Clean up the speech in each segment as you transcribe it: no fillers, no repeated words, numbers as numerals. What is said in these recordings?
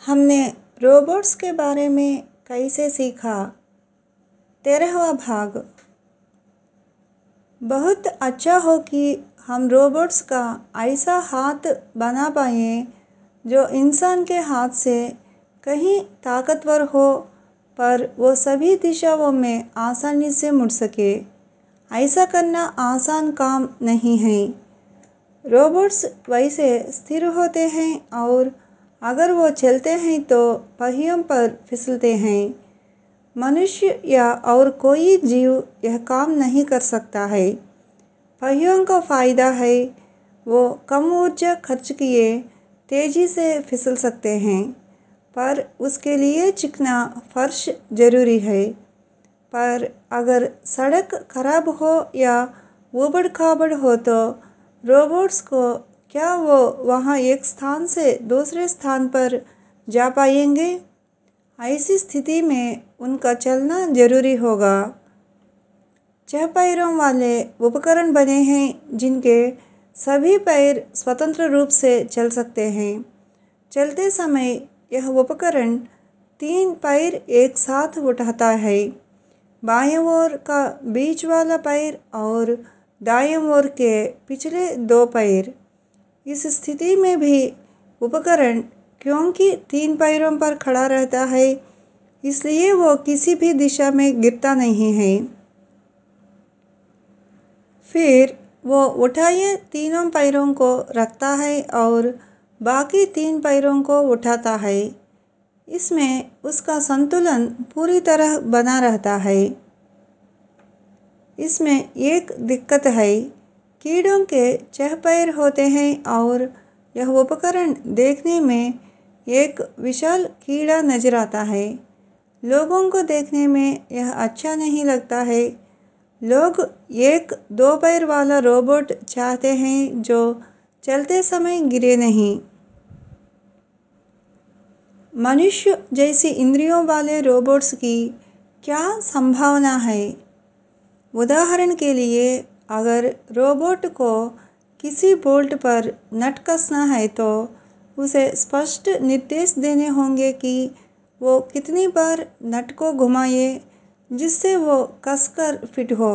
हमने रोबोट्स के बारे में कैसे सीखा। 13वां भाग। बहुत अच्छा हो कि हम रोबोट्स का ऐसा हाथ बना पाए जो इंसान के हाथ से कहीं ताकतवर हो, पर वो सभी दिशाओं में आसानी से मुड़ सके। ऐसा करना आसान काम नहीं है। रोबोट्स वैसे स्थिर होते हैं और अगर वो चलते हैं तो पहियों पर फिसलते हैं। मनुष्य या और कोई जीव यह काम नहीं कर सकता है। पहियों का फायदा है वो कम ऊर्जा खर्च किए तेजी से फिसल सकते हैं, पर उसके लिए चिकना फर्श जरूरी है। पर अगर सड़क खराब हो या ऊबड़ खाबड़ हो तो रोबोट्स को क्या वो वहाँ एक स्थान से दूसरे स्थान पर जा पाएंगे? ऐसी स्थिति में उनका चलना जरूरी होगा। 6 पैरों वाले उपकरण बने हैं जिनके सभी पैर स्वतंत्र रूप से चल सकते हैं। चलते समय यह उपकरण 3 पैर एक साथ उठाता है, बाएं ओर का बीच वाला पैर और दाएं ओर के पिछले 2 पैर। इस स्थिति में भी उपकरण क्योंकि 3 पैरों पर खड़ा रहता है, इसलिए वो किसी भी दिशा में गिरता नहीं है। फिर वो उठाए तीनों पैरों को रखता है और बाकी 3 पैरों को उठाता है। इसमें उसका संतुलन पूरी तरह बना रहता है। इसमें एक दिक्कत है, कीड़ों के 6 पैर होते हैं और यह उपकरण देखने में एक विशाल कीड़ा नजर आता है। लोगों को देखने में यह अच्छा नहीं लगता है। लोग एक 2 पैर वाला रोबोट चाहते हैं जो चलते समय गिरे नहीं। मनुष्य जैसी इंद्रियों वाले रोबोट्स की क्या संभावना है? उदाहरण के लिए, अगर रोबोट को किसी बोल्ट पर नट कसना है तो उसे स्पष्ट निर्देश देने होंगे कि वो कितनी बार नट को घुमाए जिससे वो कसकर फिट हो।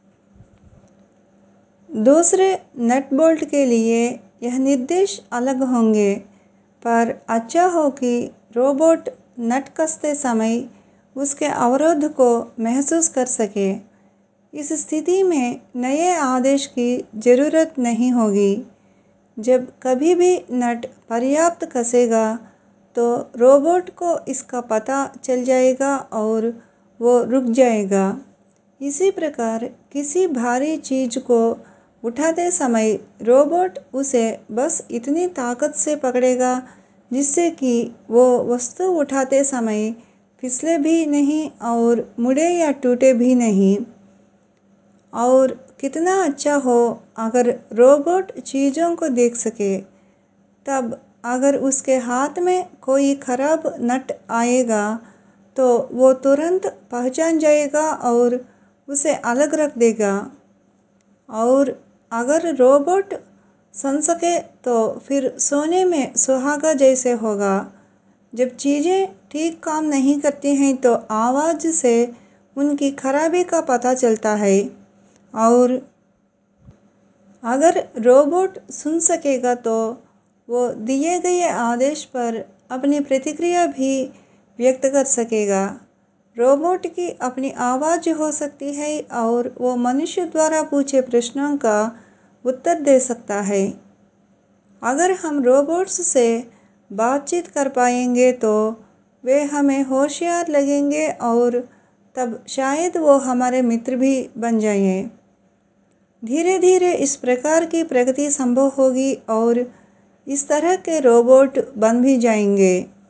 दूसरे नट बोल्ट के लिए यह निर्देश अलग होंगे, पर अच्छा हो कि रोबोट नट कसते समय उसके अवरोध को महसूस कर सके। इस स्थिति में नए आदेश की जरूरत नहीं होगी। जब कभी भी नट पर्याप्त कसेगा तो रोबोट को इसका पता चल जाएगा और वो रुक जाएगा। इसी प्रकार किसी भारी चीज को उठाते समय रोबोट उसे बस इतनी ताकत से पकड़ेगा जिससे कि वो वस्तु उठाते समय फिसले भी नहीं और मुड़े या टूटे भी नहीं। और कितना अच्छा हो अगर रोबोट चीज़ों को देख सके। तब अगर उसके हाथ में कोई खराब नट आएगा तो वो तुरंत पहचान जाएगा और उसे अलग रख देगा। और अगर रोबोट सुन सके तो फिर सोने में सुहागा जैसे होगा। जब चीज़ें ठीक काम नहीं करती हैं तो आवाज़ से उनकी खराबी का पता चलता है। और अगर रोबोट सुन सकेगा तो वो दिए गए आदेश पर अपनी प्रतिक्रिया भी व्यक्त कर सकेगा। रोबोट की अपनी आवाज़ हो सकती है और वो मनुष्य द्वारा पूछे प्रश्नों का उत्तर दे सकता है। अगर हम रोबोट्स से बातचीत कर पाएंगे तो वे हमें होशियार लगेंगे और तब शायद वो हमारे मित्र भी बन जाएं। धीरे धीरे इस प्रकार की प्रगति संभव होगी और इस तरह के रोबोट बन भी जाएंगे।